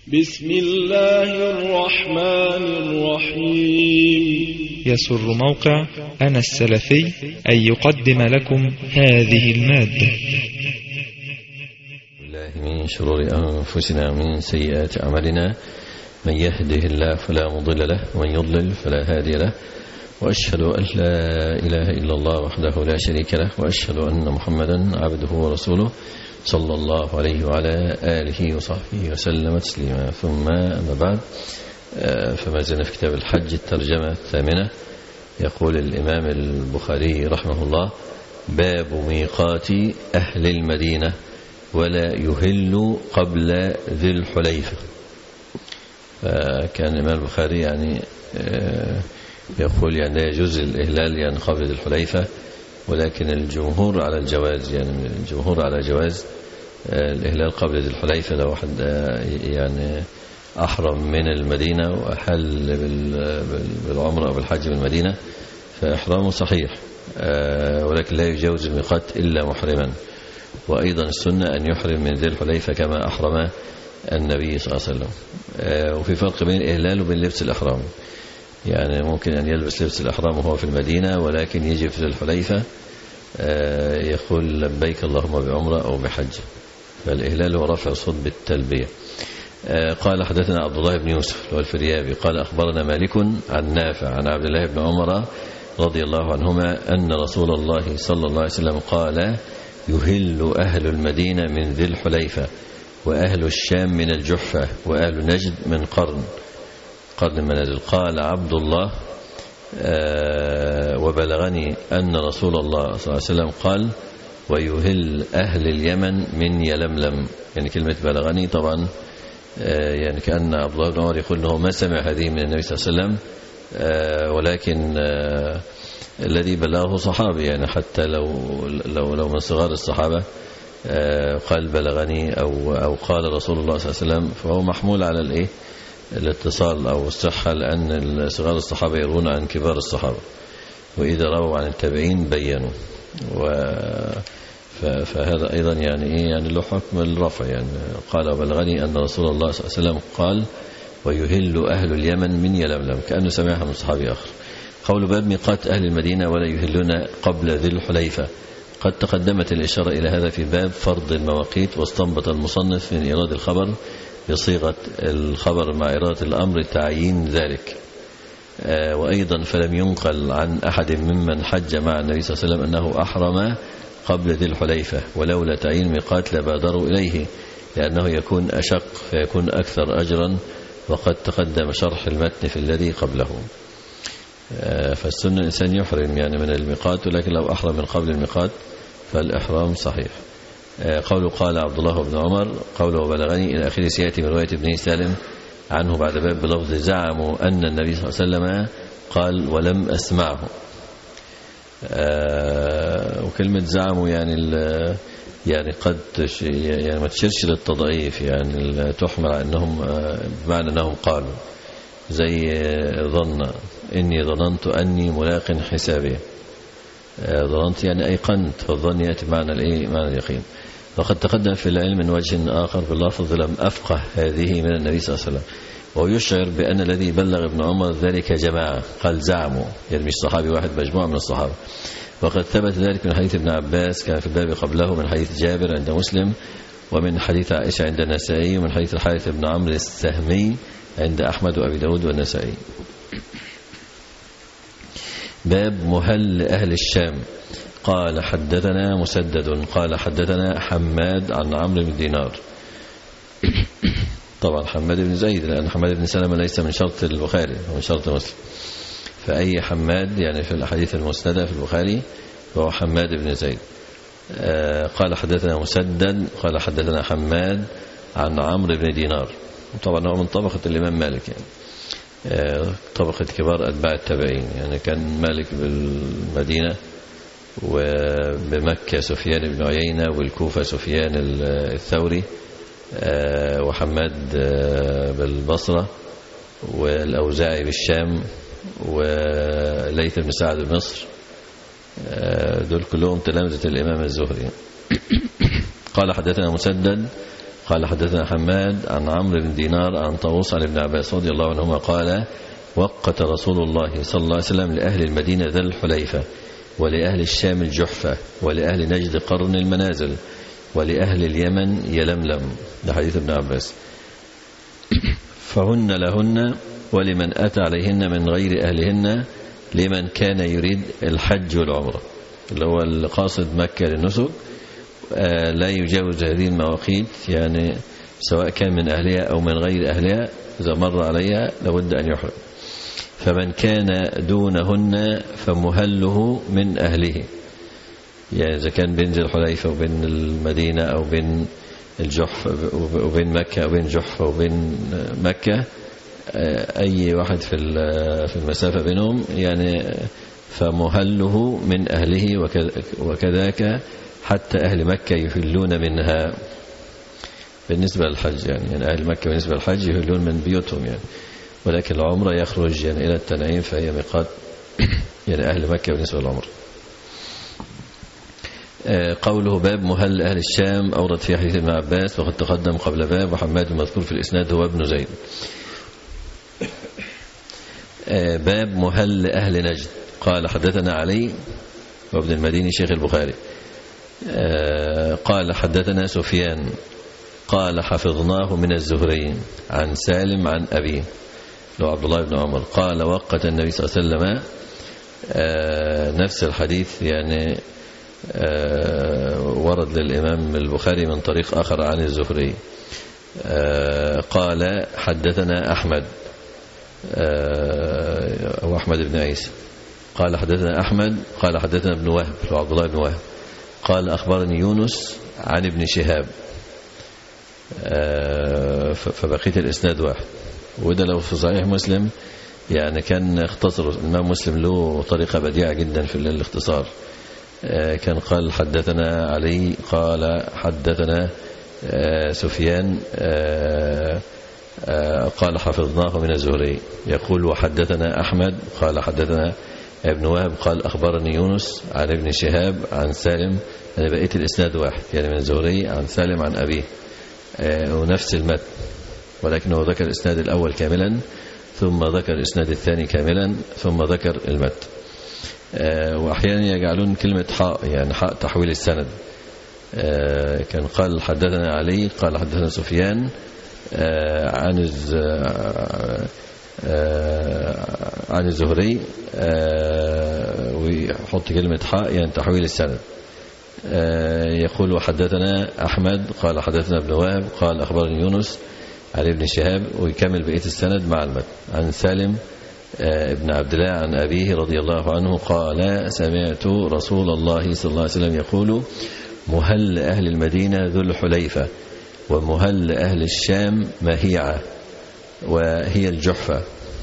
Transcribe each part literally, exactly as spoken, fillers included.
بسم الله الرحمن الرحيم. يسر موقع أنا السلفي أن يقدم لكم هذه المادة. الله من شرور أنفسنا ومن سيئات أعمالنا، من يهده الله فلا مضل له ومن يضلل فلا هادي له، وأشهد أن لا إله إلا الله وحده لا شريك له، وأشهد أن محمدا عبده ورسوله صلى الله عليه وعلى آله وصحبه وسلم تسليما. ثم أما بعد، فما زلنا في كتاب الحج الترجمة الثامنة. يقول الإمام البخاري رحمه الله: باب ميقات أهل المدينة ولا يهل قبل ذي الحليفة. كان الإمام البخاري يعني يقول يعني لا يجوز الإهلال يعني قبل ذي الحليفة، ولكن الجمهور على الجواز، يعني الجمهور على جواز الإهلال قبل ذي الحليفة. لو واحد يعني أحرم من المدينة وأحل بالعمرة أو بالحج من المدينة فإحرامه صحيح، ولكن لا يجوز الميقات إلا محرما. وأيضا السنة أن يحرم من ذي الحليفة كما أحرم النبي صلى الله عليه وسلم. وفي فرق بين الإهلال وبين لبس الإحرام، يعني ممكن أن يلبس لبس الإحرام وهو في المدينة، ولكن يجي في ذي الحليفة يقول لبيك اللهم بعمرة أو بحج، فالإهلال هو رفع صوت بالتلبية. قال حدثنا عبد الله بن يوسف والفريابي قال أخبرنا مالك عن نافع عن عبد الله بن عمر رضي الله عنهما أن رسول الله صلى الله عليه وسلم قال: يهل أهل المدينة من ذي الحليفة، وأهل الشام من الجحفة، وأهل نجد من قرن قرن المنازل. قال عبد الله: آه وبلغني أن رسول الله صلى الله عليه وسلم قال: ويهل أهل اليمن من يلملم. يعني كلمة بلغني طبعا آه يعني كأن عبد الله بن عمر يقول أنه ما سمع هذه من النبي صلى الله عليه وسلم، آه ولكن آه الذي بلغه صحابي، يعني حتى لو لو لو من صغار الصحابة آه قال بلغني أو أو قال رسول الله صلى الله عليه وسلم، فهو محمول على الإيه الاتصال أو الصحة، لأن صغار الصحابة يروون عن كبار الصحابة، وإذا رووا عن التابعين بينوا. و فهذا أيضا يعني إيه يعني له حكم الرفع. يعني قال وبلغني أن رسول الله صلى الله عليه وسلم قال: ويهل أهل اليمن من يلملم، كأنه سمعها من صحابي آخر. قول باب ميقات أهل المدينة ولا يهلون قبل ذي الحليفة. قد تقدمت الإشارة إلى هذا في باب فرض المواقيت، واستنبط المصنف من إيراد الخبر بصيغة الخبر مع إرادة الأمر تعيين ذلك. وأيضا فلم ينقل عن أحد ممن حج مع النبي صلى الله عليه وسلم أنه أحرم قبل ذي الحليفة، ولولا تعيين ميقات لبادروا إليه، لأنه يكون أشق فيكون أكثر أجرا، وقد تقدم شرح المتن في الذي قبله. فالسنة الإنسان يحرم يعني من الميقات، ولكن لو أحرم من قبل الميقات فالإحرام صحيح. قوله قال عبد الله بن عمر قوله وبلغني إلى آخر سيأتي من رواية ابن سالم عنه بعد باب بلفظ زعموا أن النبي صلى الله عليه وسلم قال ولم أسمعه. وكلمة زعموا يعني يعني قد يعني ما تشيرش للتضعيف، يعني تحمل على أنهم بمعنى أنهم قالوا، زي ظن إني ظننت أني ملاق حسابي. ظننت يعني أيقنت، والظن يأتي معنى الإيه معنى اليقين. وقد تقدم في العلم من وجه آخر باللفظ لم أفقه هذه من النبي صلى الله عليه وسلم، ويشعر بأن الذي بلغ ابن عمر ذلك جماعة، قال زعموا يعني مش صحابي واحد، مجموعة من الصحابة. وقد ثبت ذلك من حديث ابن عباس كان في الباب قبله، من حديث جابر عند مسلم، ومن حديث عائشة عند النسائي، ومن حديث الحارث بن عمرو السهمي عند أحمد وأبي داود والنسائي. باب مهل أهل الشام. قال حدثنا مسدد قال حدثنا حماد عن عمرو بن دينار. طبعا حماد بن زيد، لأن حماد بن سلمة ليس من شرط البخاري ومن شرط مسلم، فأي حماد يعني في الحديث المسندة في البخاري فهو حماد بن زيد. قال حدثنا مسدد قال حدثنا حماد عن عمرو بن دينار. طبعا هو من طبقة الإمام مالك، يعني طبقة كبار أتباع التابعين. يعني كان مالك بالمدينة، وبمكة سفيان بن عيينة، والكوفة سفيان الثوري، وحماد بالبصرة، والأوزاعي بالشام، وليث بن سعد بمصر. دول كلهم تلامذة الإمام الزهري. قال حدثنا مسدد قال حدثنا حماد عن عمرو بن دينار عن طاووس عن ابن عباس رضي الله عنهما قال وقت رسول الله صلى الله عليه وسلم لأهل المدينة ذا الحليفة ولأهل الشام الجحفة ولأهل نجد قرن المنازل ولأهل اليمن يلملم. ده حديث ابن عباس. فهن لهن ولمن أتى عليهن من غير أهلهن لمن كان يريد الحج والعمرة، اللي هو القاصد مكة للنسك لا يجاوز هذه المواقيت، يعني سواء كان من أهلها أو من غير أهلها إذا مر عليها لابد أن يحرم. فمن كان دونهن فمهله من أهله، يعني إذا كان بين ذي الحليفة وبين المدينة أو بين الجحفة وبين مكة أو بين جحفة وبين مكة، أي واحد في في المسافة بينهم يعني فمهله من أهله، وكذاك حتى أهل مكة يهلون منها بالنسبة للحج، يعني, يعني أهل مكة بالنسبة للحج يهلون من بيوتهم يعني، ولكن العمرة يخرج يعني إلى التنعيم فهي ميقات يعني أهل مكة بالنسبة للعمرة. قوله باب مهل أهل الشام أورد في حديث ابن عباس وقد تقدم قبل باب، وحماد المذكور في الإسناد هو ابن زيد. باب مهل أهل نجد. قال حدثنا علي وابن المديني شيخ البخاري قال حدثنا سفيان قال حفظناه من الزهري عن سالم عن أبيه لو عبد الله بن عمر قال وقت النبي صلى الله عليه وسلم، نفس الحديث يعني ورد للإمام البخاري من طريق آخر عن الزهري. قال حدثنا أحمد أو أحمد بن عيسى قال حدثنا أحمد قال حدثنا ابن وهب لو عبد الله بن وهب قال أخبرني يونس عن ابن شهاب، فبقيت الإسناد واحد. وده لو في صحيح مسلم يعني كان اختصر الإمام مسلم له طريقة بديعة جدا في الاختصار. كان قال حدثنا علي قال حدثنا سفيان قال حفظناه من الزهري، يقول وحدثنا أحمد قال حدثنا ابن وهب قال أخبرني يونس عن ابن شهاب عن سالم، يعني بقيت الإسناد واحد يعني من الزهري عن سالم عن أبيه ونفس المتن، ولكنه ذكر الإسناد الأول كاملا ثم ذكر الإسناد الثاني كاملا ثم ذكر المتن. وأحيانا يجعلون كلمة حاء يعني حاء تحويل السند. كان قال حدثنا علي قال حدثنا سفيان عن عن الزهري ويحط كلمة حاء يعني تحويل السند. يقول وحدثنا أحمد قال حدثنا ابن وهب قال أخبرني يونس عن ابن شهاب ويكمل بقية السند مع المتن عن سالم ابن عبد الله عن أبيه رضي الله عنه قال سمعت رسول الله صلى الله عليه وسلم يقول مهل أهل المدينة ذو الحليفة ومهل أهل الشام مهيعة وهي الجحفة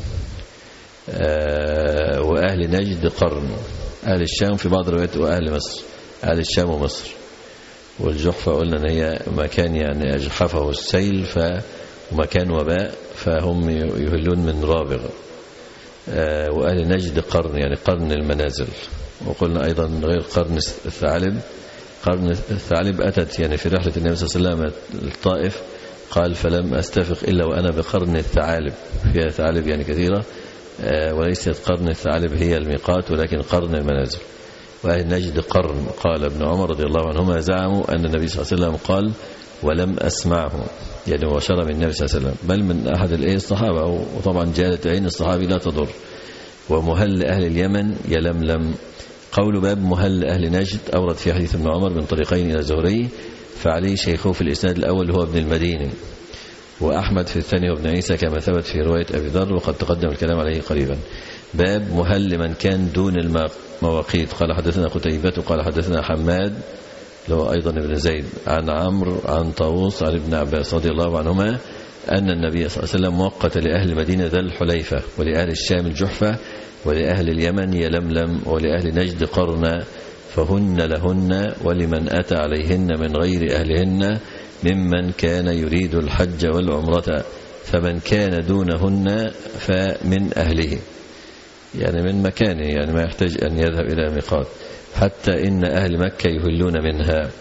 وأهل نجد قرن. أهل الشام في بعض الروايات وأهل مصر، أهل الشام ومصر. والجحفة قلنا أن هي مكان يعني أجحفه السيل فمكان وباء فهم يهلون من رابغ. وأهل نجد قرن يعني قرن المنازل. وقلنا أيضا غير قرن الثعلب، قرن الثعلب أتت يعني في رحلة النبي صلى الله عليه وسلم الطائف قال فلم أستفق إلا وأنا بقرن الثعالب، فيها ثعالب يعني كثيرة وليست قرن الثعالب هي الميقات ولكن قرن المنازل. وأهل نجد قرن. قال ابن عمر رضي الله عنهما زعموا أن النبي صلى الله عليه وسلم قال ولم أسمعه، يعني مباشرة من النبي صلى الله عليه وسلم بل من أحد الإيه الصحابة، وطبعا جالة عين الصحابي لا تضر. ومهل أهل اليمن يلملم. قول باب مهل أهل نجد أورد في حديث ابن عمر من طريقين إلى الزهري، فعليه شيخه في الإسناد الأول هو ابن المديني، وأحمد في الثاني وابن عيسى كما ثبت في رواية أبي ذر وقد تقدم الكلام عليه قريبا. باب مهل من كان دون المواقيت. قال حدثنا قتيبة قال حدثنا حماد له أيضا ابن زيد عن عمرو عن طاووس عن ابن عباس رضي الله عنهما أن النبي صلى الله عليه وسلم وقت لأهل المدينة ذا الحليفة ولأهل الشام الجحفة ولأهل اليمن يلملم ولأهل نجد قرن، فهن لهن ولمن أتى عليهن من غير أهلهن ممن كان يريد الحج والعمرة، فمن كان دونهن فمن أهله، يعني من مكانه يعني ما يحتاج أن يذهب إلى ميقات، حتى إن أهل مكة يهلون منها.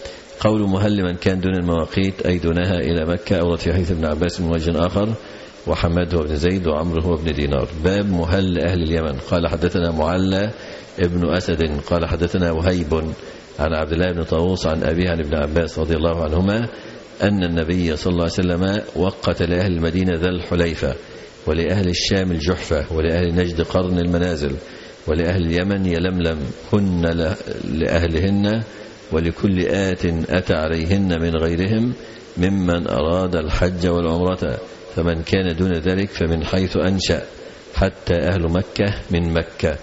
قول مهل من كان دون المواقيت أي دونها إلى مكة، أورد في حديث ابن عباس من وجه آخر وحماد هو ابن زيد وعمرو هو ابن دينار. باب مهل أهل اليمن. قال حدثنا معلى ابن أسد قال حدثنا وهيب عن عبد الله بن طاووس عن أبيه عن ابن عباس رضي الله عنهما أن النبي صلى الله عليه وسلم وقت لأهل المدينة ذا الحليفة، ولأهل الشام الجحفة، ولأهل نجد قرن المنازل، ولأهل اليمن يلملم، هن لأهلهن ولكل آت أتى عليهن من غيرهم ممن أراد الحج والعمرة، فمن كان دون ذلك فمن حيث أنشأ، حتى أهل مكة من مكة.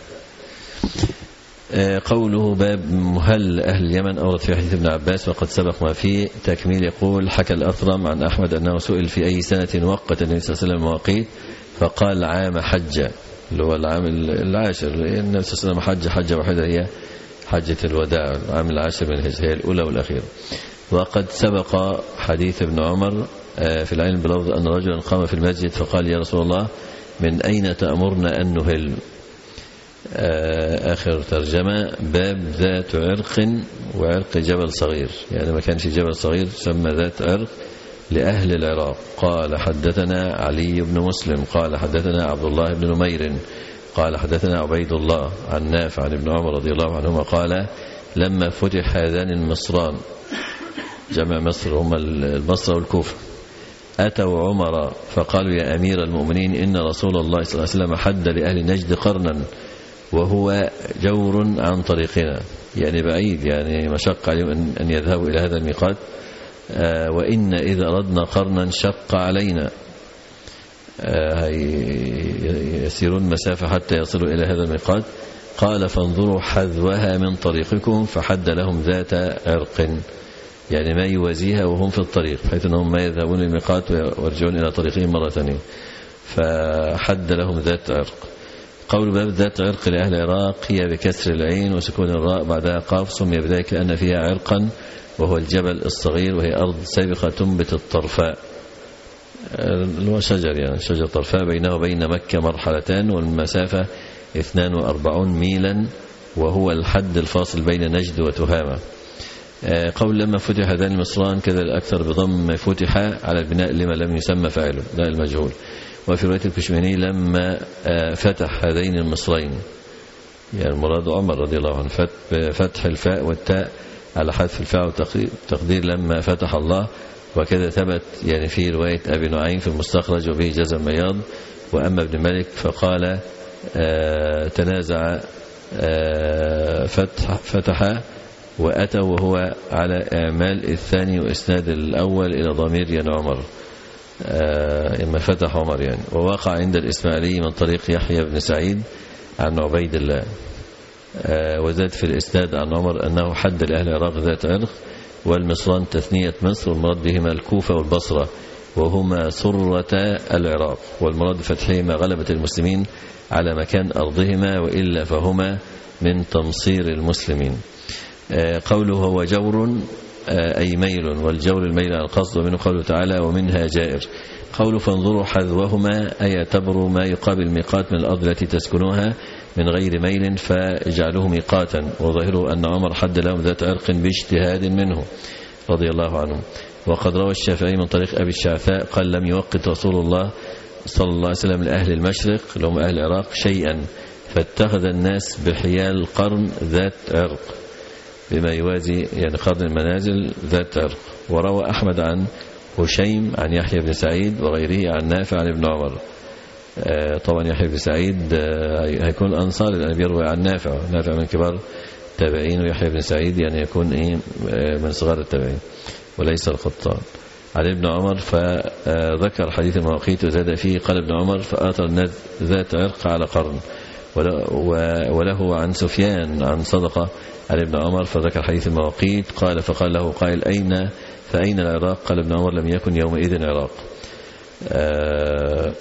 قوله باب مهل أهل اليمن أورد في حديث ابن عباس وقد سبق ما فيه تكميل. يقول حكى الأثرم عن أحمد أنه سئل في أي سنة وقت النبي صلى الله عليه وسلم مواقيت، فقال عام حجة، اللي هو العام العاشر، النبي صلى الله عليه وسلم حج حجة واحدة هي حجة الوداع، العام العاشر من الهجرة، هي الأولى والأخيرة. وقد سبق حديث ابن عمر في العين بلفظ أن رجلا قام في المسجد فقال يا رسول الله من أين تأمرنا أن نهل؟ آخر ترجمة باب ذات عرق وعرق جبل صغير، يعني ما كانش جبل صغير سمى ذات عرق لأهل العراق. قال حدثنا علي بن مسلم قال حدثنا عبد الله بن نمير قال حدثنا عبيد الله عن نافع عن ابن عمر رضي الله عنهما قال لما فتح هذان المصران، جمع مصر هم البصرة والكوفة، أتوا عمر فقالوا يا أمير المؤمنين إن رسول الله صلى الله عليه وسلم حد لأهل نجد قرنا وهو جور عن طريقنا، يعني بعيد، يعني مشق عليهم أن يذهبوا إلى هذا الميقات، آه وإن إذا أردنا قرنا شق علينا، آه يسيرون مسافة حتى يصلوا إلى هذا الميقات. قال فانظروا حذوها من طريقكم، فحد لهم ذات عرق، يعني ما يوازيها وهم في الطريق، بحيث أنهم ما يذهبون الميقات ويرجعون إلى طريقهم مرة ثانية، فحد لهم ذات عرق. قول باب ذات عرق لأهل العراق هي بكسر العين وسكون الراء بعدها قاف، سمي بذلك لأن فيها عرقا وهو الجبل الصغير، وهي أرض سابقة تنبت الطرفاء، اللي هو شجر، يعني شجر طرفاء، بينه وبين مكة مرحلتان والمسافة اثنان وأربعون ميلا، وهو الحد الفاصل بين نجد وتهامة. قول لما فتح هذان المصران كذا الأكثر بضم فتح على البناء لما لم يسمى فاعله، لا المجهول. وفي رواية الكشميني لما فتح هذين المصرين، يعني المراد عمر رضي الله عنه، فتح الفاء والتاء على حذف الفاء وتقدير لما فتح الله. وكذا ثبت يعني في رواية أبي نعيم في المستخرج وبه جزم بياض. وأما ابن مالك فقال آه تنازع آه فتح, فتح وأتى وهو على إعمال الثاني وإسناد الأول إلى ضمير ين عمر، آه إما فتح عمر يعني. ووقع عند الإسماعيلي من طريق يحيى بن سعيد عن عبيد الله، آه وزاد في الإسناد عن عمر أنه حد لأهل العراق ذات عرق، والمصران تثنية مصر، والمراد بهما الكوفة والبصرة وهما سرة العراق، والمراد بفتحهما غلبة المسلمين على مكان أرضهما، وإلا فهما من تمصير المسلمين. آه قوله هو جور أي ميل، والجور الميل على القصد، ومنه قوله تعالى ومنها جائر. قوله فانظروا حذوهما أي اعتبروا ما يقابل ميقات من الأرض التي تسكنوها من غير ميل فاجعلوه ميقاتا، وظاهره أن عمر حد لهم ذات عرق باجتهاد منه رضي الله عنه. وقد روى الشافعي من طريق أبي الشعثاء قال لم يوقت رسول الله صلى الله عليه وسلم لأهل المشرق لهم أهل العراق شيئا، فاتخذ الناس بحيال قرن ذات عرق بما يوازي يعني قرن المنازل ذات عرق. وروى أحمد عن هشيم عن يحيى بن سعيد وغيره عن نافع عن ابن عمر. آه طبعا يحيى بن سعيد آه هيكون أنصار لأن بيروي عن نافع، نافع من كبار التابعين، ويحيى بن سعيد يعني يكون إيه آه من صغار التابعين وليس القطان. عن ابن عمر فذكر حديث المواقيت وزاد فيه قال ابن عمر فآثر الناس ذات عرق على قرن. وله عن سفيان عن صدقة عن ابن عمر فذكر حديث المواقيت قال فقال له قائل أين فأين العراق؟ قال ابن عمر لم يكن يومئذ عراق، آه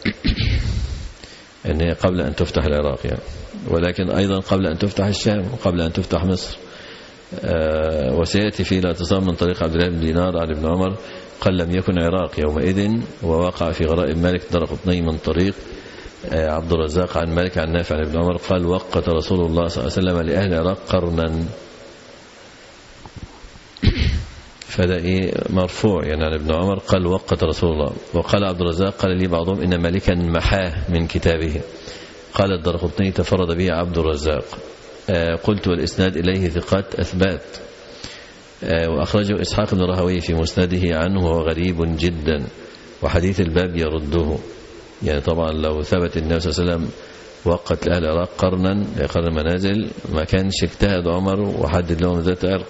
إن قبل أن تفتح العراق يعني، ولكن أيضا قبل أن تفتح الشام وقبل أن تفتح مصر. آه وسيأتي في الاعتصام من طريق عبد الله بن دينار عن ابن عمر قال لم يكن عراق يومئذ. ووقع في غرائب مالك درقطني من طريق آه عبد الرزاق عن مالك عن نافع عن ابن عمر قال وقت رسول الله صلى الله عليه وسلم لأهل العراق قرنا. فده إيه مرفوع يعني عن ابن عمر قال وقت رسول الله. وقال عبد الرزاق قال لي بعضهم إن مالكا محاه من كتابه. قال الدرقطني تفرد به عبد الرزاق. آه قلت والإسناد إليه ثقات أثبات. آه وأخرجه إسحاق بن راهويه في مسنده عنه وهو غريب جدا وحديث الباب يرده. يعني طبعا لو ثبت النبي صلى الله عليه وسلم وقت لأهل العراق قرنا قرن المنازل ما كانش اجتهد عمر وحدد لهم ذات عرق.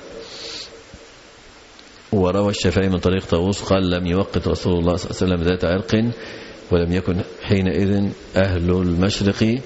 وروى الشافعي من طريق طاووس قال لم يوقت رسول الله صلى الله عليه وسلم ذات عرق ولم يكن حينئذ أهل المشرق.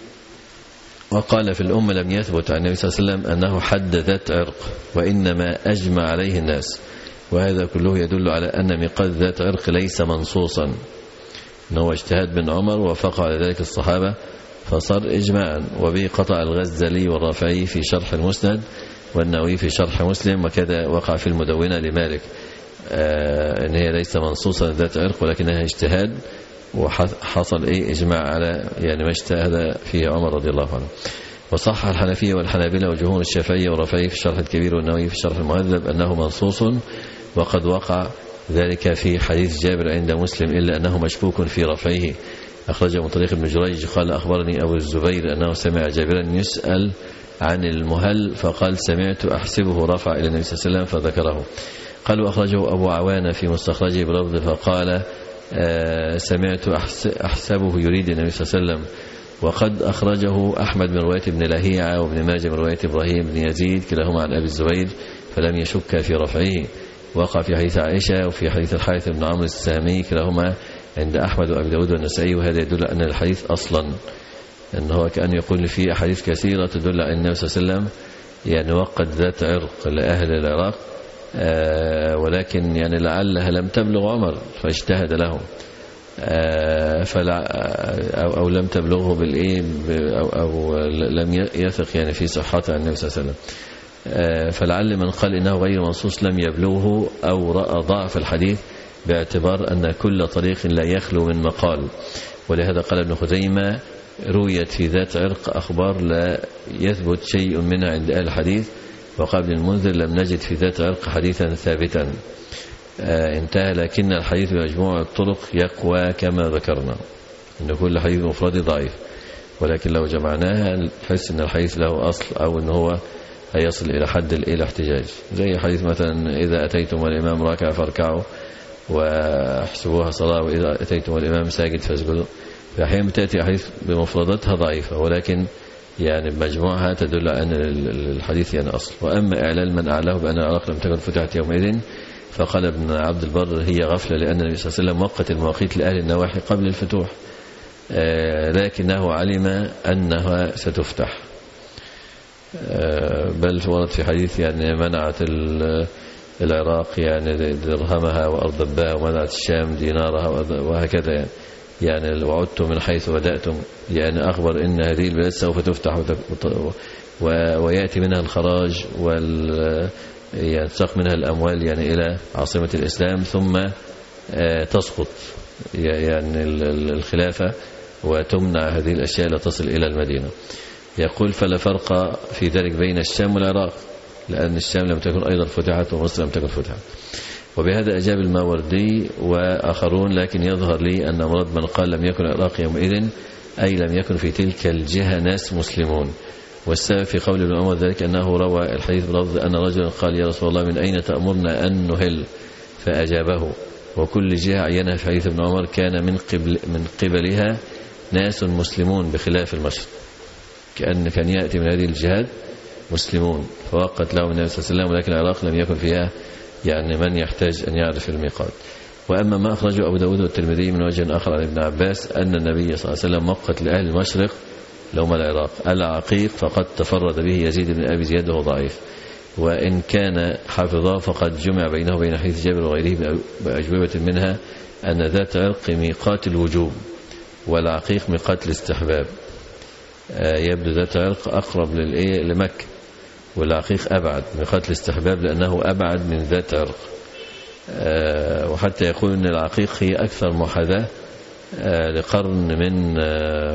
وقال في الأمة لم يثبت عن النبي صلى الله عليه وسلم أنه حد ذات عرق وإنما أجمع عليه الناس. وهذا كله يدل على أن ميقات ذات عرق ليس منصوصا، أنه اجتهاد بن عمر وفق على ذلك الصحابة فصار إجماعا. وبه قطع الغزالي والرافعي في شرح المسند والنووي في شرح مسلم، وكذا وقع في المدونة لمالك آه ان هي ليس منصوصا ذات عرق ولكنها اجتهاد، وحصل ايه اجماع على يعني ما اجتهد فيه عمر رضي الله عنه. وصح الحنفية والحنابلة وجمهور الشافعية والرافعي في الشرح الكبير والنووي في الشرح المهذب انه منصوص، وقد وقع ذلك في حديث جابر عند مسلم الا انه مشكوك في رفعه. اخرجه من طريق ابن جريج قال اخبرني ابو الزبير انه سمع جابرا يسأل عن المهل فقال سمعت أحسبه رفع إلى النبي صلى الله عليه وسلم فذكره. قال وأخرجه أبو عوانة في مستخرجه بلفظ فقال آه سمعت أحسبه يريد النبي صلى الله عليه وسلم. وقد أخرجه أحمد من رواية ابن لهيعة وابن ماجه من رواية إبراهيم بن يزيد كلاهما عن أبي الزبير فلم يشك في رفعه. وقع في حديث عائشة وفي حديث الحارث بن عمرو السامي كلاهما عند أحمد وأبي داود والنسائي. وهذا يدل أن الحديث أصلا أنه كأن يقول في أحاديث كثيرة تدل على النبي صلى الله عليه وسلم يعني وقت ذات عرق لأهل العراق آه ولكن يعني لعلها لم تبلغ عمر فاجتهد له آه فلا أو, أو لم تبلغه بالإيه أو, أو لم يثق يعني في صحتها عن النبي صلى الله عليه وسلم آه فلعل من قال إنه غير منصوص لم يبلغه أو رأى ضعف الحديث باعتبار أن كل طريق لا يخلو من مقال. ولهذا قال ابن خزيمة رويت في ذات عرق أخبار لا يثبت شيء منها عند أهل الحديث. وقال ابن المنذر لم نجد في ذات عرق حديثا ثابتا آه انتهى. لكن الحديث بمجموع الطرق يقوى كما ذكرنا أن كل حديث مفرد ضعيف، ولكن لو جمعناها نحس أن الحديث له أصل أو أنه هو هيصل إلى حد الاحتجاج. زي حديث مثلا إذا أتيتم الإمام راكع فاركعوا واحسبوها صلاة، وإذا أتيتم الإمام ساجد فاسجدوا. فأحيانا تأتي حديث بمفرداتها ضعيفة ولكن يعني بمجموعها تدل أن الحديث يعني أصل. وأما إعلال من أعلاه بأن العراق لم تكن فتحت يومئذ فقال ابن عبد البر هي غفلة، لأن النبي صلى الله عليه وسلم وقت المواقيت لأهل النواحي قبل الفتوح آه لكنه علم أنها ستفتح آه بل ورد في حديث يعني منعت العراق يعني درهمها وأرضبها ومنعت الشام دينارها وهكذا يعني يعني وعدتم من حيث بدأتم، يعني أخبر إن هذه البلاد سوف تفتح ويأتي منها الخراج وال يعني تساق منها الأموال يعني إلى عاصمة الإسلام ثم تسقط يعني الخلافة وتمنع هذه الأشياء لا تصل إلى المدينة. يقول فلا فرق في ذلك بين الشام والعراق، لأن الشام لم تكن أيضا فتحت ومصر لم تكن فتحت. وبهذا أجاب الماوردي وآخرون، لكن يظهر لي أن مراد من قال لم يكن العراق يومئذ أي لم يكن في تلك الجهة ناس مسلمون. والسبب في قول ابن عمر ذلك أنه روى الحديث بلفظ أن رجلا قال يا رسول الله من أين تأمرنا أن نهل؟ فأجابه. وكل جهة عينها في حديث ابن عمر كان من قبل من قبلها ناس مسلمون بخلاف المشرق، كأن كان يأتي من هذه الجهات مسلمون فوقت لهم النبي صلى الله عليه وسلم، ولكن العراق لم يكن فيها يعني من يحتاج أن يعرف الميقات. وأما ما أخرجه أبو داود والترمذي من وجه آخر عن ابن عباس أن النبي صلى الله عليه وسلم وقت لأهل المشرق لهم العراق. العقيق فقد تفرد به يزيد بن أبي زياد وهو ضعيف، وإن كان حافظا فقد جمع بينه وبين حديث جابر وغيره بأجوبة منها أن ذات عرق ميقات الوجوب والعقيق ميقات الاستحباب. يبدو ذات عرق أقرب للإيه لمكة والعقيق أبعد ميقات الاستحباب لأنه أبعد من ذات عرق. وحتى يقول أن العقيق هي أكثر محاذاة لقرن من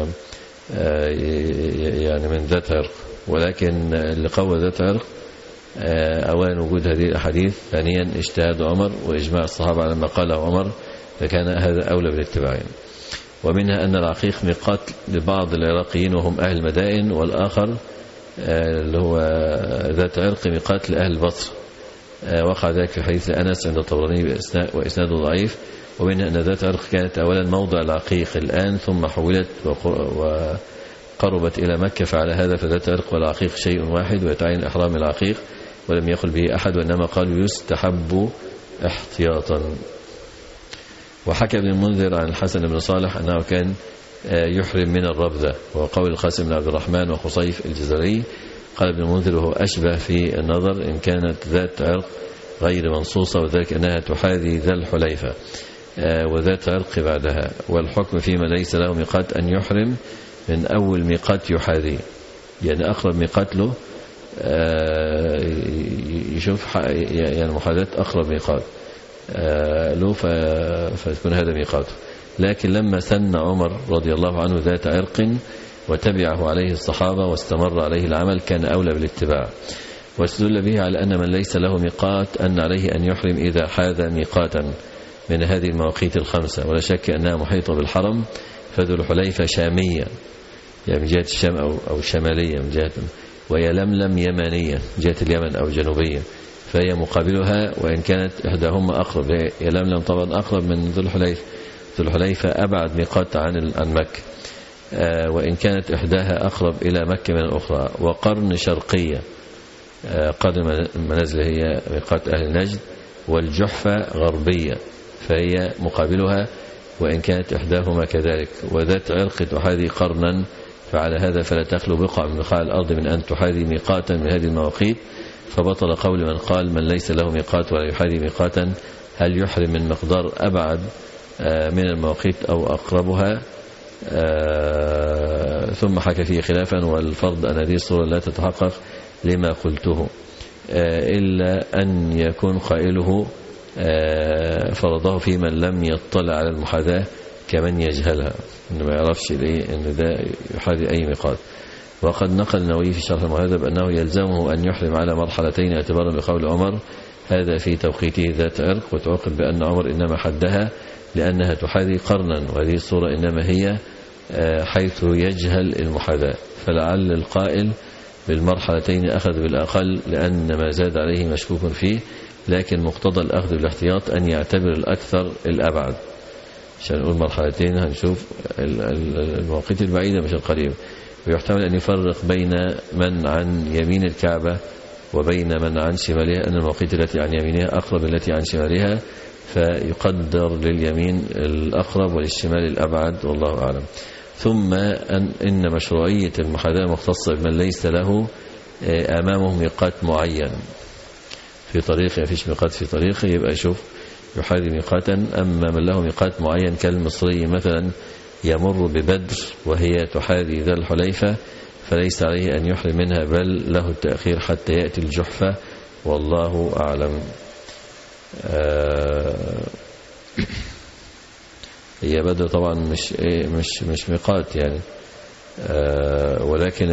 يعني من ذات عرق، ولكن اللي قوى ذات عرق أوان وجود هذه الأحاديث. ثانيا اجتهاد عمر وإجماع الصحابة على ما قاله عمر، فكان هذا أولى بالاتباع. ومنها أن العقيق ميقات لبعض العراقيين وهم أهل المدائن، والآخر اللي هو ذات عرق ميقات لأهل البصر. وقع ذلك في حديث أنس عند الطبراني وإسناده ضعيف. ومنها أن ذات عرق كانت أولا موضع العقيق الآن، ثم حولت وقربت إلى مكة، فعلى هذا فذات عرق والعقيق شيء واحد، ويتعين إحرام العقيق، ولم يقل به أحد، وإنما قالوا يستحب احتياطا. وحكى ابن المنذر عن الحسن بن صالح أنه كان يحرم من الربذة، وقول القاسم بن عبد الرحمن وخصيف الجزري. قال ابن المنذر وهو أشبه في النظر إن كانت ذات عرق غير منصوصة، وذلك أنها تحاذي ذا الحليفة وذات عرق بعدها. والحكم فيما ليس له ميقات أن يحرم من أول ميقات يحاذي، يعني أقرب ميقات له يشوف يعني محاذاة أقرب ميقات له فتكون هذا ميقاته. لكن لما سن عمر رضي الله عنه ذات عرق وتبعه عليه الصحابة واستمر عليه العمل كان أولى بالاتباع. واستدل به على أن من ليس له ميقات أن عليه أن يحرم إذا حاذ ميقاتا من هذه المواقيت الخمسة، ولا شك أنها محيطة بالحرم. فذو الحليفة شامية يعني من جهة الشام أو, أو شمالية من جهة، ويلملم يمانية من جهة اليمن أو جنوبية، فهي مقابلها، وإن كانت إحداهما أقرب. يلملم طبعا أقرب من ذو الحليفة، ذو الحليفة أبعد ميقات عن عن مكة، وإن كانت إحداها أقرب إلى مكة من الأخرى. وقرن شرقية، قرن المنازل هي ميقات أهل نجد، والجحفة غربية فهي مقابلها، وإن كانت إحداهما كذلك. وذات عرق تحاذي قرنا، فعلى هذا فلا تخلو بقع من بقاع الأرض من أن تحاذي ميقاتا من هذه المواقيت. فبطل قول من قال من ليس له ميقات ولا يحاذي ميقاتا هل يحرم من مقدار أبعد من المواقيت أو أقربها. ثم حكى فيه خلافا، والفرض أن هذه الصورة لا تتحقق لما قلته، إلا أن يكون قائله فرضه في من لم يطلع على المحاذاة كمن يجهلها، إنه ما يعرفش إن ده يحاذي أي ميقات. وقد نقل النووي في شرح المهذب أنه يلزمه أن يحرم على مرحلتين اعتبارا بقول عمر هذا في توقيته ذات عرق، وتعقب بأن عمر إنما حدها لأنها تحاذي قرنا، وهذه الصورة إنما هي حيث يجهل المحاذاة. فلعل القائل بالمرحلتين أخذ بالأقل لأن ما زاد عليه مشكوك فيه، لكن مقتضى الأخذ بالاحتياط أن يعتبر الأكثر الأبعد. عشان نقول مرحلتين هنشوف المواقيت البعيدة مش القريبة. ويحتمل أن يفرق بين من عن يمين الكعبة وبين من عن شمالها، أن المواقيت التي عن يمينها أقرب التي عن شمالها، فيقدر لليمين الأقرب وللشمال الأبعد، والله أعلم. ثم أن إن مشروعية المحاذاة مختصة بمن ليس له أمامه ميقات معين في طريقه، ما فيش ميقات في طريقه يبقى يشوف يحاذي ميقاتا. أما من له ميقات معين كالمصري مثلا يمر ببدر وهي تحاذي ذا الحليفة فليس عليه أن يحرم منها، بل له التأخير حتى يأتي الجحفة، والله أعلم. آه هي بدر طبعا مش مش مش ميقات يعني، آه ولكن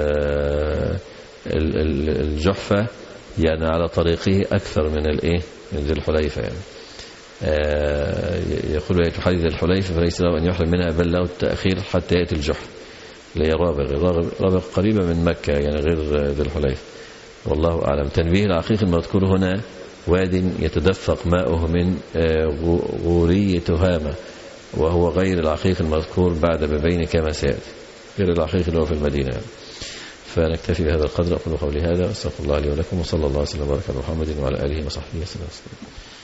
الجحفة يعني على طريقه أكثر من الإيه من ذي الحليفة يعني. آه يقول هي تحاذي ذي الحليفة فليس له أن يحرم منها، بل له التأخير حتى يأتي الجحفة اللي هي رابغ رابغ قريبة من مكة يعني غير ذي الحليفة، والله أعلم. تنبيه العقيق المذكور هنا واد يتدفق ماؤه من غوري تهامة، وهو غير العقيق المذكور بعد بابين كما سيأتي، غير العقيق اللي هو في المدينة يعني. فنكتفي بهذا القدر. أقول قولي هذا واستغفر الله لي ولكم، وصلى الله وسلم وبارك على محمد وعلى آله وصحبه وسلم.